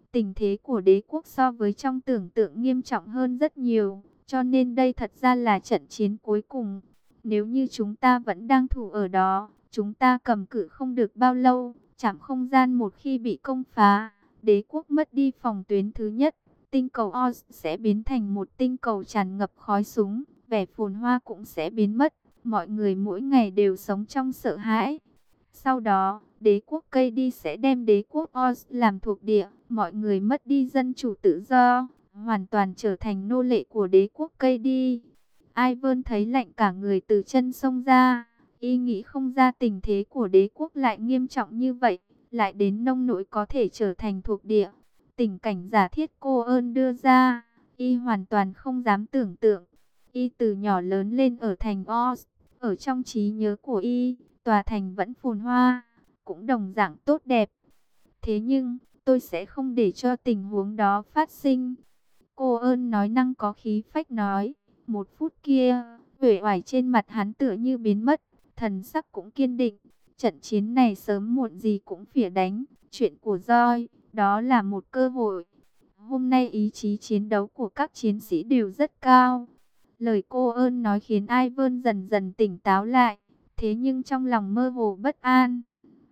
Tình thế của đế quốc so với trong tưởng tượng nghiêm trọng hơn rất nhiều, cho nên đây thật ra là trận chiến cuối cùng. Nếu như chúng ta vẫn đang thủ ở đó, chúng ta cầm cự không được bao lâu, trạm không gian một khi bị công phá, đế quốc mất đi phòng tuyến thứ nhất, tinh cầu Oz sẽ biến thành một tinh cầu tràn ngập khói súng, vẻ phồn hoa cũng sẽ biến mất, mọi người mỗi ngày đều sống trong sợ hãi. Sau đó, đế quốc cây đi sẽ đem đế quốc Oz làm thuộc địa, mọi người mất đi dân chủ tự do, hoàn toàn trở thành nô lệ của đế quốc cây đi. Ivan thấy lạnh cả người từ chân xông ra, y nghĩ không ra tình thế của đế quốc lại nghiêm trọng như vậy, lại đến nông nỗi có thể trở thành thuộc địa. Tình cảnh giả thiết cô ơn đưa ra, y hoàn toàn không dám tưởng tượng. Y từ nhỏ lớn lên ở thành Oz, ở trong trí nhớ của y, tòa thành vẫn phồn hoa, cũng đồng dạng tốt đẹp. Thế nhưng, tôi sẽ không để cho tình huống đó phát sinh. Cô ơn nói năng có khí phách nói. Một phút kia, uể oải trên mặt hắn tựa như biến mất, thần sắc cũng kiên định. Trận chiến này sớm muộn gì cũng phải đánh. Chuyện của Joy, đó là một cơ hội. Hôm nay ý chí chiến đấu của các chiến sĩ đều rất cao. Lời cô ơn nói khiến Ivan dần dần tỉnh táo lại. Thế nhưng trong lòng mơ hồ bất an.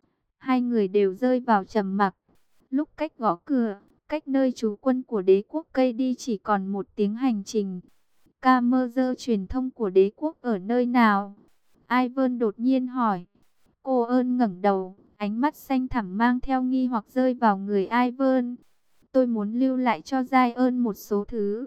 Hai người đều rơi vào trầm mặc. Lúc cách gõ cửa, cách nơi trú quân của đế quốc cây đi chỉ còn một tiếng hành trình. Camera truyền thông của đế quốc ở nơi nào? Ivan đột nhiên hỏi. Cô ơn ngẩng đầu, ánh mắt xanh thẳm mang theo nghi hoặc rơi vào người Ivan. Tôi muốn lưu lại cho Zion một số thứ.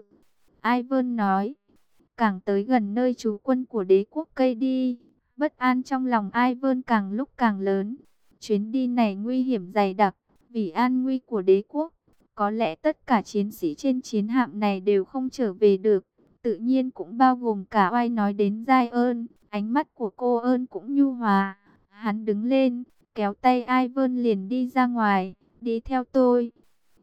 Ivan nói. Càng tới gần nơi trú quân của đế quốc cây đi, bất an trong lòng Ivan càng lúc càng lớn. Chuyến đi này nguy hiểm dày đặc, vì an nguy của đế quốc. Có lẽ tất cả chiến sĩ trên chiến hạm này đều không trở về được. Tự nhiên cũng bao gồm cả oai nói đến Zion. Ánh mắt của cô ơn cũng nhu hòa. Hắn đứng lên, kéo tay Ivan liền đi ra ngoài. Đi theo tôi.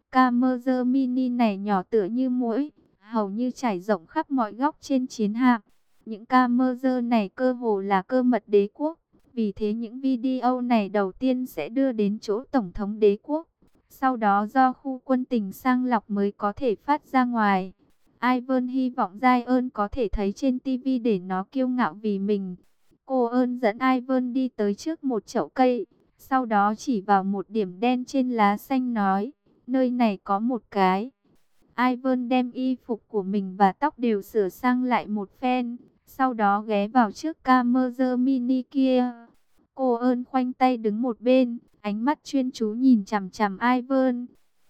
Camera mini này nhỏ tựa như muỗi, hầu như trải rộng khắp mọi góc trên chiến hạm. Những camera này cơ hồ là cơ mật đế quốc. Vì thế những video này đầu tiên sẽ đưa đến chỗ Tổng thống đế quốc. Sau đó do khu quân tình sang lọc mới có thể phát ra ngoài. Ivan hy vọng Zion có thể thấy trên TV để nó kiêu ngạo vì mình. Cô ơn dẫn Ivan đi tới trước một chậu cây. Sau đó chỉ vào một điểm đen trên lá xanh nói. Nơi này có một cái. Ivan đem y phục của mình và tóc đều sửa sang lại một phen. Sau đó ghé vào trước camera mini kia. Cô ơn khoanh tay đứng một bên, ánh mắt chuyên chú nhìn chằm chằm Ivan.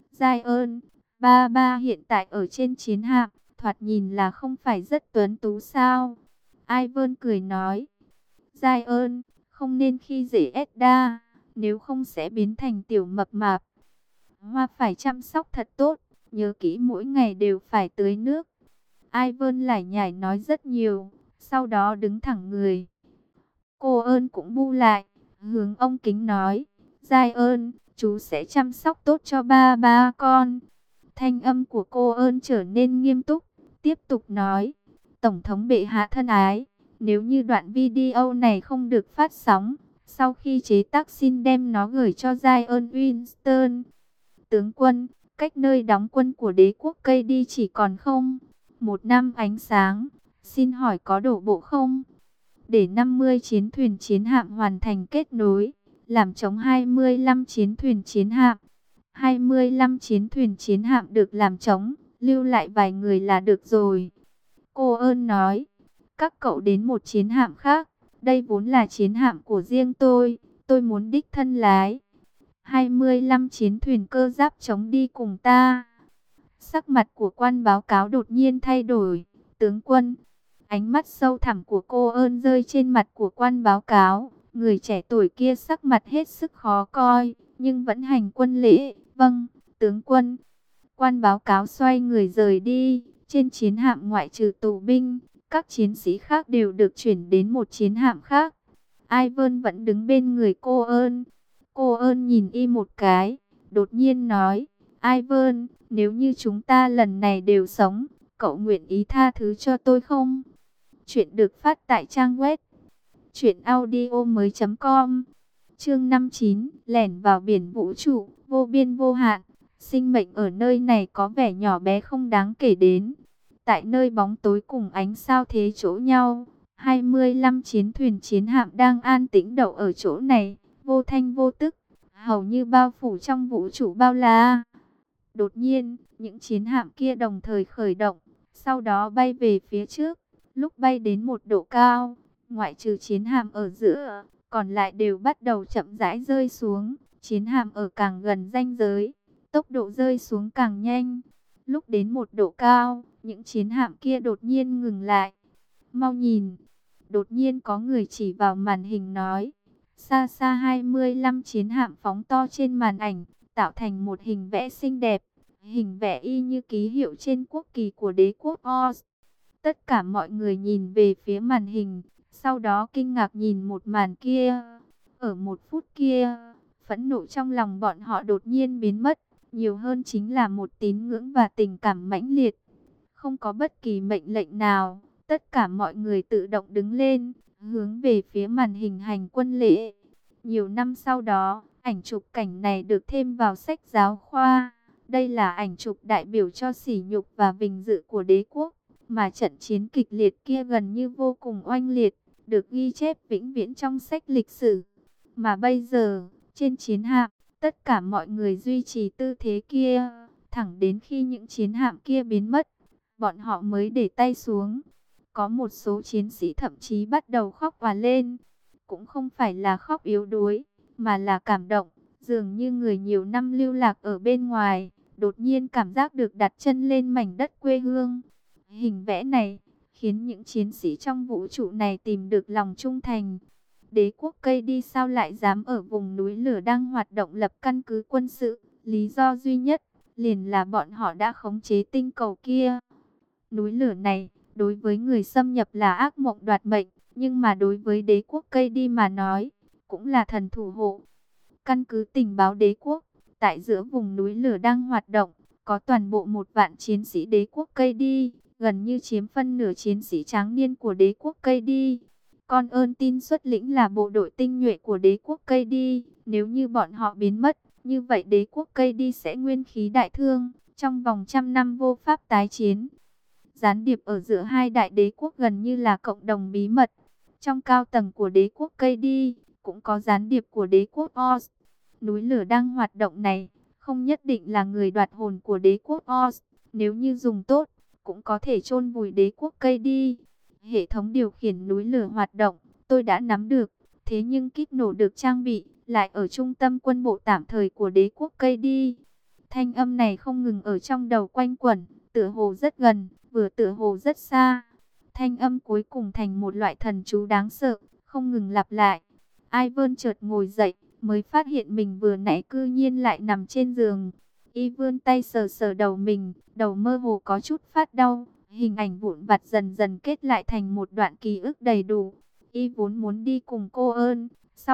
Zion, ba ba hiện tại ở trên chiến hạm, thoạt nhìn là không phải rất tuấn tú sao? Ivan cười nói. Zion, không nên khi dễ Edda, nếu không sẽ biến thành tiểu mập mạp. Hoa phải chăm sóc thật tốt, nhớ kỹ mỗi ngày đều phải tưới nước. Ivan lải nhải nói rất nhiều, sau đó đứng thẳng người. Cô ơn cũng bu lại, hướng ông kính nói. Zion, chú sẽ chăm sóc tốt cho ba ba con. Thanh âm của cô ơn trở nên nghiêm túc, tiếp tục nói. Tổng thống bệ hạ thân ái, nếu như đoạn video này không được phát sóng, sau khi chế tác xin đem nó gửi cho Zion Winston. Tướng quân, cách nơi đóng quân của đế quốc cây đi chỉ còn không? 1 năm ánh sáng, xin hỏi có đổ bộ không? Để 50 chiến thuyền chiến hạm hoàn thành kết nối, làm chống 25 chiến thuyền chiến hạm. 25 chiến thuyền chiến hạm được làm chống, lưu lại vài người là được rồi. Cô ơn nói, các cậu đến một chiến hạm khác, đây vốn là chiến hạm của riêng tôi muốn đích thân lái. 25 chiến thuyền cơ giáp chống đi cùng ta. Sắc mặt của quan báo cáo đột nhiên thay đổi. Tướng quân, ánh mắt sâu thẳm của cô ơn rơi trên mặt của quan báo cáo. Người trẻ tuổi kia sắc mặt hết sức khó coi, nhưng vẫn hành quân lễ. Vâng, tướng quân. Quan báo cáo xoay người rời đi. Trên chiến hạm ngoại trừ tù binh, các chiến sĩ khác đều được chuyển đến một chiến hạm khác. Ivan vẫn đứng bên người cô ơn. Cô ơn nhìn y một cái, đột nhiên nói, Ivan, nếu như chúng ta lần này đều sống, cậu nguyện ý tha thứ cho tôi không? Chuyện được phát tại trang web truyệnaudiomoi.com. Chương 59, lẻn vào biển vũ trụ, vô biên vô hạn. Sinh mệnh ở nơi này có vẻ nhỏ bé không đáng kể đến. Tại nơi bóng tối cùng ánh sao thế chỗ nhau, 25 chiến thuyền chiến hạm đang an tĩnh đậu ở chỗ này, vô thanh vô tức, hầu như bao phủ trong vũ trụ bao la. Đột nhiên, những chiến hạm kia đồng thời khởi động, sau đó bay về phía trước. Lúc bay đến một độ cao, ngoại trừ chiến hạm ở giữa, còn lại đều bắt đầu chậm rãi rơi xuống. Chiến hạm ở càng gần ranh giới, tốc độ rơi xuống càng nhanh. Lúc đến một độ cao, những chiến hạm kia đột nhiên ngừng lại. Mau nhìn! Đột nhiên có người chỉ vào màn hình nói. Xa xa 25 chiến hạm phóng to trên màn ảnh, tạo thành một hình vẽ xinh đẹp. Hình vẽ y như ký hiệu trên quốc kỳ của đế quốc Oz. Tất cả mọi người nhìn về phía màn hình, sau đó kinh ngạc nhìn một màn kia. Ở một phút kia, phẫn nộ trong lòng bọn họ đột nhiên biến mất, nhiều hơn chính là một tín ngưỡng và tình cảm mãnh liệt. Không có bất kỳ mệnh lệnh nào, tất cả mọi người tự động đứng lên, hướng về phía màn hình hành quân lễ. Nhiều năm sau đó, ảnh chụp cảnh này được thêm vào sách giáo khoa. Đây là ảnh chụp đại biểu cho sỉ nhục và vinh dự của đế quốc, mà trận chiến kịch liệt kia gần như vô cùng oanh liệt, được ghi chép vĩnh viễn trong sách lịch sử. Mà bây giờ, trên chiến hạm, tất cả mọi người duy trì tư thế kia, thẳng đến khi những chiến hạm kia biến mất, bọn họ mới để tay xuống. Có một số chiến sĩ thậm chí bắt đầu khóc òa lên, cũng không phải là khóc yếu đuối, mà là cảm động, dường như người nhiều năm lưu lạc ở bên ngoài, đột nhiên cảm giác được đặt chân lên mảnh đất quê hương. Hình vẽ này khiến những chiến sĩ trong vũ trụ này tìm được lòng trung thành. Đế quốc cây đi sao lại dám ở vùng núi lửa đang hoạt động lập căn cứ quân sự? Lý do duy nhất liền là bọn họ đã khống chế tinh cầu kia. Núi lửa này đối với người xâm nhập là ác mộng đoạt mệnh, nhưng mà đối với đế quốc cây đi mà nói, cũng là thần thủ hộ. Căn cứ tình báo đế quốc, tại giữa vùng núi lửa đang hoạt động, có toàn bộ 1 vạn chiến sĩ đế quốc cây đi, gần như chiếm phân nửa chiến sĩ tráng niên của đế quốc cây đi. Con ơn tin xuất lĩnh là bộ đội tinh nhuệ của đế quốc cây đi, nếu như bọn họ biến mất, như vậy đế quốc cây đi sẽ nguyên khí đại thương, trong vòng 100 năm vô pháp tái chiến. Gián điệp ở giữa hai đại đế quốc gần như là cộng đồng bí mật. Trong cao tầng của đế quốc cây đi, cũng có gián điệp của đế quốc Oz. Núi lửa đang hoạt động này, không nhất định là người đoạt hồn của đế quốc Oz. Nếu như dùng tốt, cũng có thể chôn vùi đế quốc cây đi. Hệ thống điều khiển núi lửa hoạt động, tôi đã nắm được. Thế nhưng kíp nổ được trang bị, lại ở trung tâm quân bộ tạm thời của đế quốc cây đi. Thanh âm này không ngừng ở trong đầu quanh quẩn, tựa hồ rất gần, vừa tựa hồ rất xa. Thanh âm cuối cùng thành một loại thần chú đáng sợ, không ngừng lặp lại. Ivan chợt ngồi dậy, mới phát hiện mình vừa nãy cư nhiên lại nằm trên giường. Y vươn tay sờ sờ đầu mình, đầu mơ hồ có chút phát đau. Hình ảnh vụn vặt dần dần kết lại thành một đoạn ký ức đầy đủ. Y vốn muốn đi cùng cô ơn,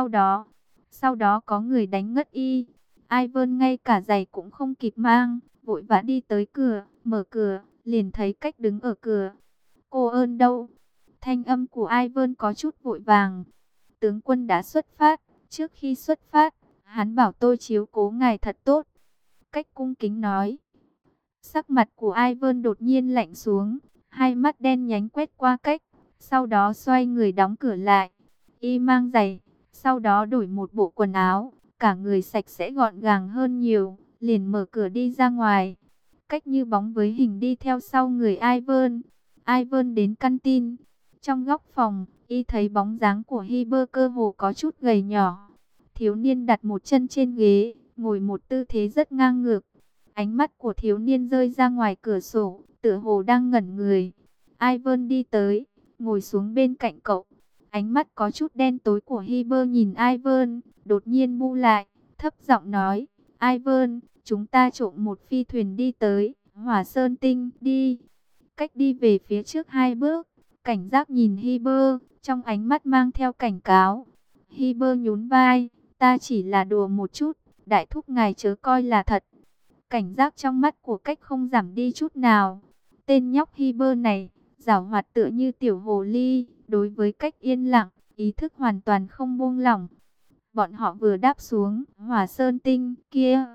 sau đó có người đánh ngất Y. Ivan ngay cả giày cũng không kịp mang, vội vã đi tới cửa, mở cửa, liền thấy Cách đứng ở cửa. Cô ơn đâu? Thanh âm của Ivan có chút vội vàng. Tướng quân đã xuất phát, trước khi xuất phát, hắn bảo tôi chiếu cố ngài thật tốt. Cách cung kính nói. Sắc mặt của Ivan đột nhiên lạnh xuống, hai mắt đen nhánh quét qua Cách, sau đó xoay người đóng cửa lại. Y mang giày, sau đó đổi một bộ quần áo, cả người sạch sẽ gọn gàng hơn nhiều, liền mở cửa đi ra ngoài. Cách như bóng với hình đi theo sau người Ivan. Ivan đến căn tin. Trong góc phòng, Y thấy bóng dáng của Hiber cơ hồ có chút gầy nhỏ. Thiếu niên đặt một chân trên ghế, ngồi một tư thế rất ngang ngược. Ánh mắt của thiếu niên rơi ra ngoài cửa sổ, tựa hồ đang ngẩn người. Ivan đi tới, ngồi xuống bên cạnh cậu. Ánh mắt có chút đen tối của Hiber nhìn Ivan, đột nhiên bu lại, thấp giọng nói, Ivan, chúng ta trộm một phi thuyền đi tới Hỏa Sơn Tinh, đi. Cách đi về phía trước 2 bước, cảnh giác nhìn Hiber, trong ánh mắt mang theo cảnh cáo. Hiber nhún vai, ta chỉ là đùa một chút, đại thúc ngài chớ coi là thật. Cảnh giác trong mắt của Cách không giảm đi chút nào. Tên nhóc Hiber này, giảo hoạt tựa như tiểu hồ ly, đối với Cách yên lặng, ý thức hoàn toàn không buông lỏng. Bọn họ vừa đáp xuống Hỏa Sơn Tinh kia,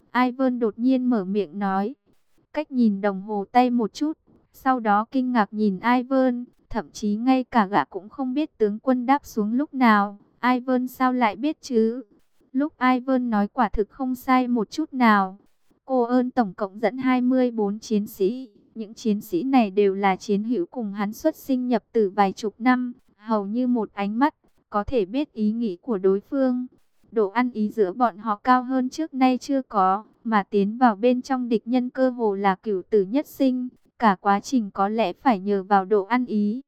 Ivan đột nhiên mở miệng nói. Cách nhìn đồng hồ tay một chút, sau đó kinh ngạc nhìn Ivan, thậm chí ngay cả gã cũng không biết tướng quân đáp xuống lúc nào. Ivan sao lại biết chứ? Lúc Ivan nói quả thực không sai một chút nào. Cô ơn tổng cộng dẫn 24 chiến sĩ. Những chiến sĩ này đều là chiến hữu cùng hắn xuất sinh nhập tử vài chục năm. Hầu như một ánh mắt, có thể biết ý nghĩ của đối phương. Độ ăn ý giữa bọn họ cao hơn trước nay chưa có. Mà tiến vào bên trong địch nhân cơ hồ là cửu tử nhất sinh. Cả quá trình có lẽ phải nhờ vào độ ăn ý.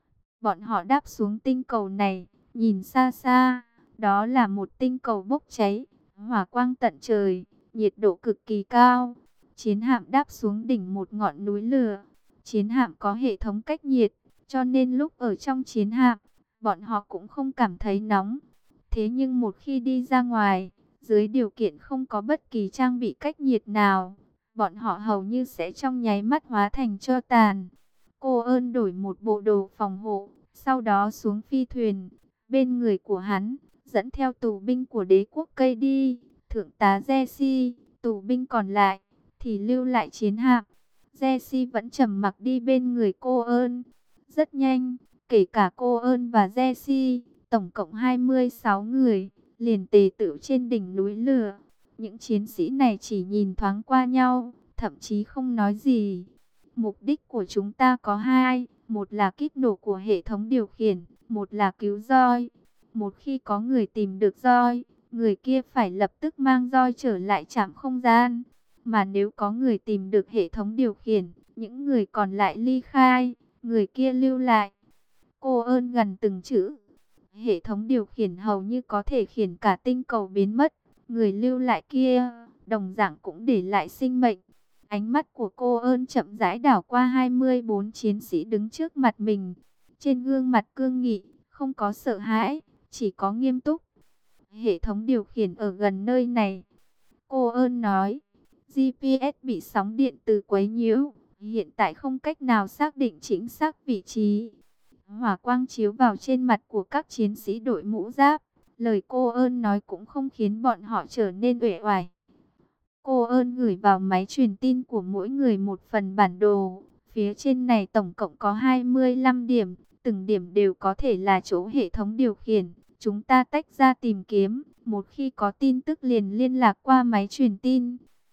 Bọn họ đáp xuống tinh cầu này, nhìn xa xa. Đó là một tinh cầu bốc cháy, hỏa quang tận trời, nhiệt độ cực kỳ cao. Chiến hạm đáp xuống đỉnh một ngọn núi lửa. Chiến hạm có hệ thống cách nhiệt, cho nên lúc ở trong chiến hạm, bọn họ cũng không cảm thấy nóng. Thế nhưng một khi đi ra ngoài, dưới điều kiện không có bất kỳ trang bị cách nhiệt nào, bọn họ hầu như sẽ trong nháy mắt hóa thành tro tàn. Cô ơn đổi một bộ đồ phòng hộ, sau đó xuống phi thuyền. Bên người của hắn, dẫn theo tù binh của đế quốc cây đi. Thượng tá Jesse, tù binh còn lại, thì lưu lại chiến hạm. Jesse vẫn trầm mặc đi bên người cô ơn. Rất nhanh, kể cả cô ơn và Jesse, tổng cộng 26 người, liền tề tựu trên đỉnh núi lửa. Những chiến sĩ này chỉ nhìn thoáng qua nhau, thậm chí không nói gì. Mục đích của chúng ta có hai, một là kích nổ của hệ thống điều khiển, một là cứu roi. Một khi có người tìm được roi, người kia phải lập tức mang roi trở lại trạm không gian. Mà nếu có người tìm được hệ thống điều khiển, những người còn lại ly khai, người kia lưu lại. Cô ơn gần từng chữ. Hệ thống điều khiển hầu như có thể khiển cả tinh cầu biến mất. Người lưu lại kia, đồng dạng cũng để lại sinh mệnh. Ánh mắt của cô ơn chậm rãi đảo qua 24 chiến sĩ đứng trước mặt mình. Trên gương mặt cương nghị, không có sợ hãi, chỉ có nghiêm túc. Hệ thống điều khiển ở gần nơi này. Cô ơn nói, GPS bị sóng điện từ quấy nhiễu, hiện tại không cách nào xác định chính xác vị trí. Hỏa quang chiếu vào trên mặt của các chiến sĩ đội mũ giáp. Lời cô ơn nói cũng không khiến bọn họ trở nên uể oải. Cô ơn gửi vào máy truyền tin của mỗi người một phần bản đồ. Phía trên này tổng cộng có 25 điểm. Từng điểm đều có thể là chỗ hệ thống điều khiển. Chúng ta tách ra tìm kiếm. Một khi có tin tức liền liên lạc qua máy truyền tin.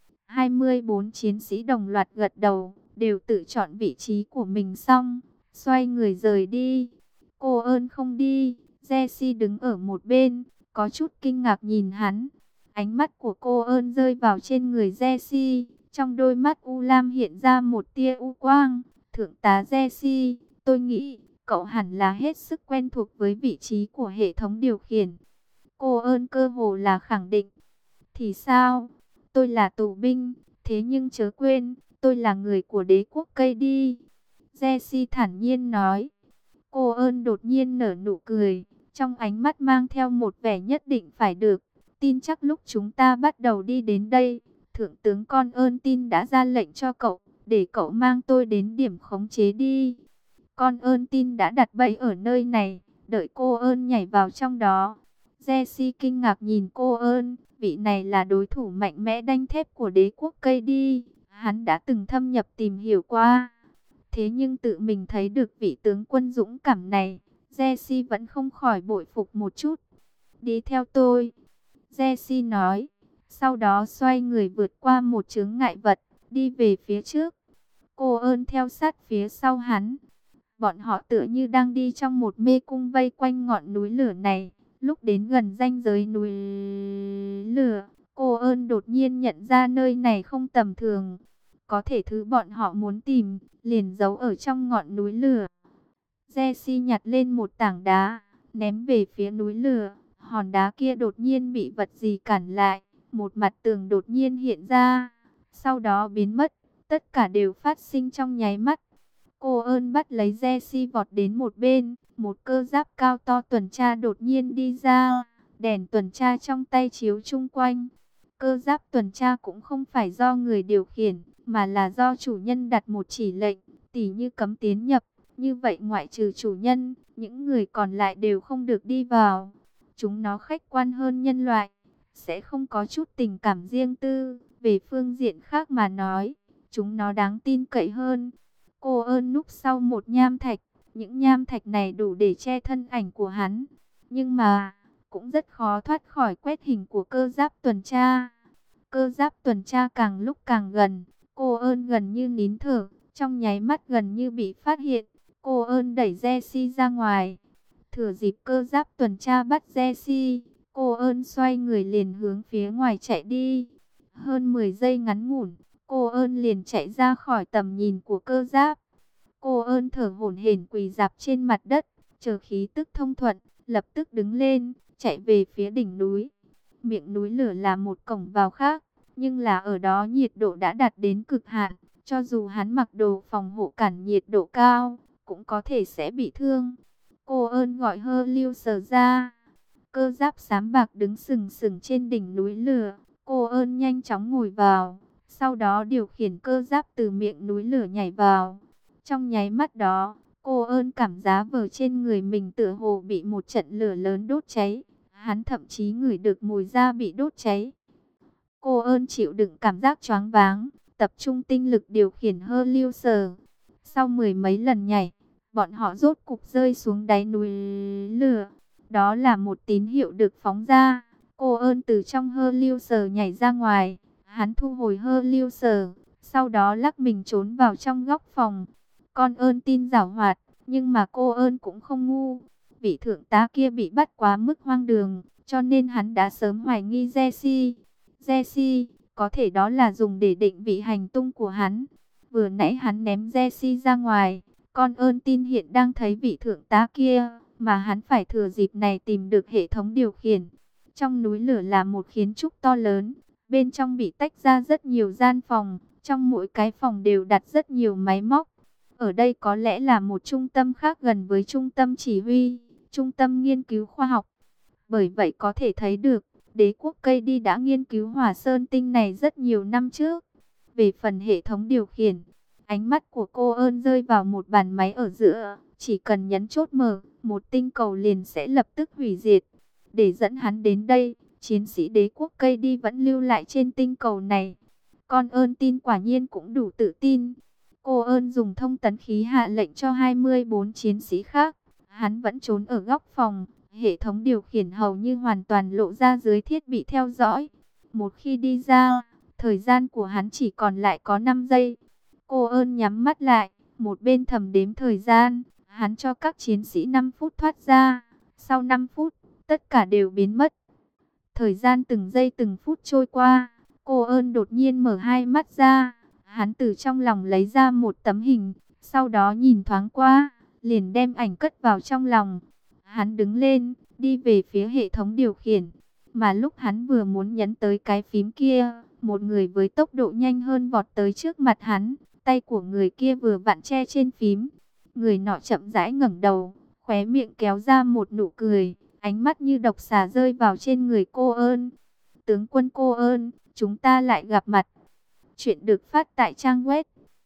24 chiến sĩ đồng loạt gật đầu. Đều tự chọn vị trí của mình xong. Xoay người rời đi. Cô ơn không đi. Jesse đứng ở một bên. Có chút kinh ngạc nhìn hắn. Ánh mắt của cô ơn rơi vào trên người Jesse. Trong đôi mắt U Lam hiện ra một tia u quang. Thượng tá Jesse, tôi nghĩ cậu hẳn là hết sức quen thuộc với vị trí của hệ thống điều khiển. Cô ơn cơ hồ là khẳng định. Thì sao? Tôi là tù binh. Thế nhưng chớ quên, tôi là người của đế quốc cây đi. Jesse thản nhiên nói. Cô ơn đột nhiên nở nụ cười. Trong ánh mắt mang theo một vẻ nhất định phải được. Tin chắc lúc chúng ta bắt đầu đi đến đây, Thượng tướng Con ơn tin đã ra lệnh cho cậu, để cậu mang tôi đến điểm khống chế đi. Con ơn tin đã đặt bẫy ở nơi này, đợi cô ơn nhảy vào trong đó. Jesse kinh ngạc nhìn cô ơn, vị này là đối thủ mạnh mẽ đanh thép của đế quốc cây đi. Hắn đã từng thâm nhập tìm hiểu qua. Thế nhưng tự mình thấy được vị tướng quân dũng cảm này, Jesse vẫn không khỏi bội phục một chút. Đi theo tôi. Jesse nói, sau đó xoay người vượt qua một chướng ngại vật, đi về phía trước. Cô ơn theo sát phía sau hắn. Bọn họ tựa như đang đi trong một mê cung vây quanh ngọn núi lửa này. Lúc đến gần ranh giới núi lửa, cô ơn đột nhiên nhận ra nơi này không tầm thường. Có thể thứ bọn họ muốn tìm, liền giấu ở trong ngọn núi lửa. Jesse nhặt lên một tảng đá, ném về phía núi lửa. Hòn đá kia đột nhiên bị vật gì cản lại, một mặt tường đột nhiên hiện ra, sau đó biến mất, tất cả đều phát sinh trong nháy mắt. Cô ơn bắt lấy Jesse vọt đến một bên, một cơ giáp cao to tuần tra đột nhiên đi ra, đèn tuần tra trong tay chiếu chung quanh. Cơ giáp tuần tra cũng không phải do người điều khiển, mà là do chủ nhân đặt một chỉ lệnh, tỉ như cấm tiến nhập, như vậy ngoại trừ chủ nhân, những người còn lại đều không được đi vào. Chúng nó khách quan hơn nhân loại, sẽ không có chút tình cảm riêng tư, Về phương diện khác mà nói, chúng nó đáng tin cậy hơn. Cô ơn núp sau một nham thạch, những nham thạch này đủ để che thân ảnh của hắn. Nhưng mà, cũng rất khó thoát khỏi quét hình của cơ giáp tuần tra. Cơ giáp tuần tra càng lúc càng gần, cô ơn gần như nín thở, trong nháy mắt gần như bị phát hiện. Cô ơn đẩy Jessie ra ngoài. Thừa dịp cơ giáp tuần tra bắt Jessie, cô ơn xoay người liền hướng phía ngoài chạy đi. Hơn 10 giây ngắn ngủn, cô ơn liền chạy ra khỏi tầm nhìn của cơ giáp. Cô ơn thở hổn hển quỳ rạp trên mặt đất, chờ khí tức thông thuận, lập tức đứng lên, chạy về phía đỉnh núi. Miệng núi lửa là một cổng vào khác, nhưng là ở đó nhiệt độ đã đạt đến cực hạn, cho dù hắn mặc đồ phòng hộ cản nhiệt độ cao, cũng có thể sẽ bị thương. Cô ơn gọi Hơ Lưu Sờ ra. Cơ giáp xám bạc đứng sừng sừng trên đỉnh núi lửa. Cô ơn nhanh chóng ngồi vào, sau đó điều khiển cơ giáp từ miệng núi lửa nhảy vào. Trong nháy mắt đó, cô ơn cảm giác vờ trên người mình tựa hồ bị một trận lửa lớn đốt cháy. Hắn thậm chí ngửi được mùi da bị đốt cháy. Cô ơn chịu đựng cảm giác choáng váng, tập trung tinh lực điều khiển Hơ Lưu Sờ. Sau 10 mấy lần nhảy, bọn họ rốt cục rơi xuống đáy núi lửa. Đó là một tín hiệu được phóng ra. Cô ơn từ trong Hơ Lưu Sờ nhảy ra ngoài. Hắn thu hồi Hơ Lưu Sờ, sau đó lắc mình trốn vào trong góc phòng. Con ơn tin giảo hoạt, nhưng mà cô ơn cũng không ngu. Vị thượng tá kia bị bắt quá mức hoang đường, cho nên hắn đã sớm hoài nghi Jessie. Jessie, có thể đó là dùng để định vị hành tung của hắn. Vừa nãy hắn ném Jessie ra ngoài, con ơn tin hiện đang thấy vị thượng tá kia, mà hắn phải thừa dịp này tìm được hệ thống điều khiển. Trong núi lửa là một kiến trúc to lớn, bên trong bị tách ra rất nhiều gian phòng, trong mỗi cái phòng đều đặt rất nhiều máy móc. Ở đây có lẽ là một trung tâm khác gần với trung tâm chỉ huy, trung tâm nghiên cứu khoa học. Bởi vậy có thể thấy được, đế quốc cây đi đã nghiên cứu hỏa sơn tinh này rất nhiều năm trước. Về phần hệ thống điều khiển, ánh mắt của cô ơn rơi vào một bàn máy ở giữa. Chỉ cần nhấn chốt mở, một tinh cầu liền sẽ lập tức hủy diệt. Để dẫn hắn đến đây, chiến sĩ đế quốc cây đi vẫn lưu lại trên tinh cầu này. Con ơn tin quả nhiên cũng đủ tự tin. Cô ơn dùng thông tấn khí hạ lệnh cho 24 chiến sĩ khác. Hắn vẫn trốn ở góc phòng. Hệ thống điều khiển hầu như hoàn toàn lộ ra dưới thiết bị theo dõi. Một khi đi ra, thời gian của hắn chỉ còn lại có 5 giây. Cô ơn nhắm mắt lại, một bên thầm đếm thời gian. Hắn cho các chiến sĩ 5 phút thoát ra. Sau 5 phút, tất cả đều biến mất. Thời gian từng giây từng phút trôi qua. Cô ơn đột nhiên mở hai mắt ra. Hắn từ trong lòng lấy ra một tấm hình. Sau đó nhìn thoáng qua, liền đem ảnh cất vào trong lòng. Hắn đứng lên, đi về phía hệ thống điều khiển. Mà lúc hắn vừa muốn nhấn tới cái phím kia, một người với tốc độ nhanh hơn vọt tới trước mặt hắn. Tay của người kia vừa vặn che trên phím. Người nọ chậm rãi ngẩng đầu, khóe miệng kéo ra một nụ cười. Ánh mắt như độc xà rơi vào trên người cô ơn. Tướng quân cô ơn, chúng ta lại gặp mặt. Chuyện được phát tại trang web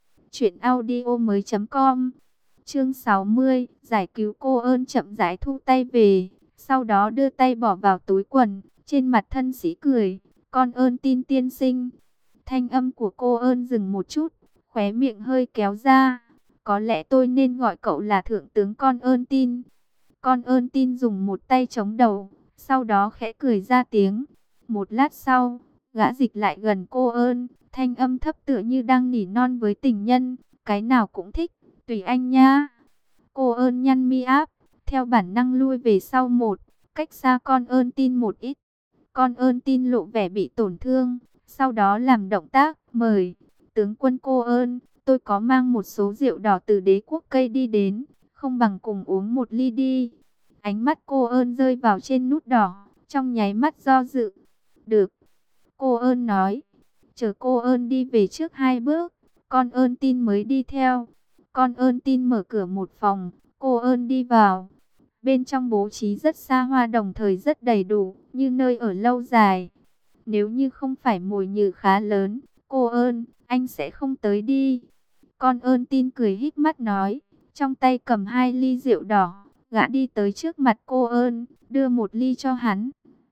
truyệnaudiomoi.com. Chương 60, giải cứu cô ơn chậm rãi thu tay về, sau đó đưa tay bỏ vào túi quần, trên mặt thân sĩ cười, con ơn tin tiên sinh. Thanh âm của cô ơn dừng một chút, khóe miệng hơi kéo ra, có lẽ tôi nên gọi cậu là thượng tướng con ơn tin. Con ơn tin dùng một tay chống đầu, sau đó khẽ cười ra tiếng. Một lát sau, gã dịch lại gần cô ơn, thanh âm thấp tựa như đang nỉ non với tình nhân, cái nào cũng thích. Tùy anh nha. Cô ơn nhăn mi áp, theo bản năng lui về sau một, cách xa con ơn tin một ít. Con ơn tin lộ vẻ bị tổn thương, sau đó làm động tác, mời. Tướng quân cô ơn, tôi có mang một số rượu đỏ từ đế quốc cây đi đến, không bằng cùng uống một ly đi. Ánh mắt cô ơn rơi vào trên nút đỏ, trong nháy mắt do dự. Được, cô ơn nói. Chờ cô ơn đi về trước 2 bước, con ơn tin mới đi theo. Con ơn tin mở cửa một phòng, cô ơn đi vào. Bên trong bố trí rất xa hoa đồng thời rất đầy đủ, như nơi ở lâu dài. Nếu như không phải mồi nhử khá lớn, cô ơn, anh sẽ không tới đi. Con ơn tin cười híp mắt nói, trong tay cầm 2 ly rượu đỏ, gã đi tới trước mặt cô ơn, đưa một ly cho hắn.